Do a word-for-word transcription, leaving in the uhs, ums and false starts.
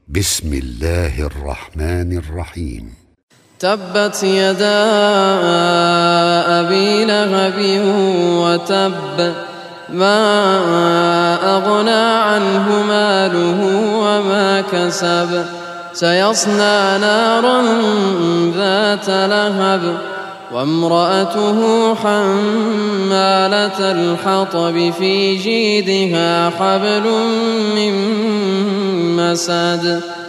بسم الله الرحمن الرحيم. تبت يدا أبي لهب وتب، ما أغنى عنه ماله وما كسب، سيصلى نارا ذات لهب وامرأته حمالة الحطب في جيدها حبل من مسد.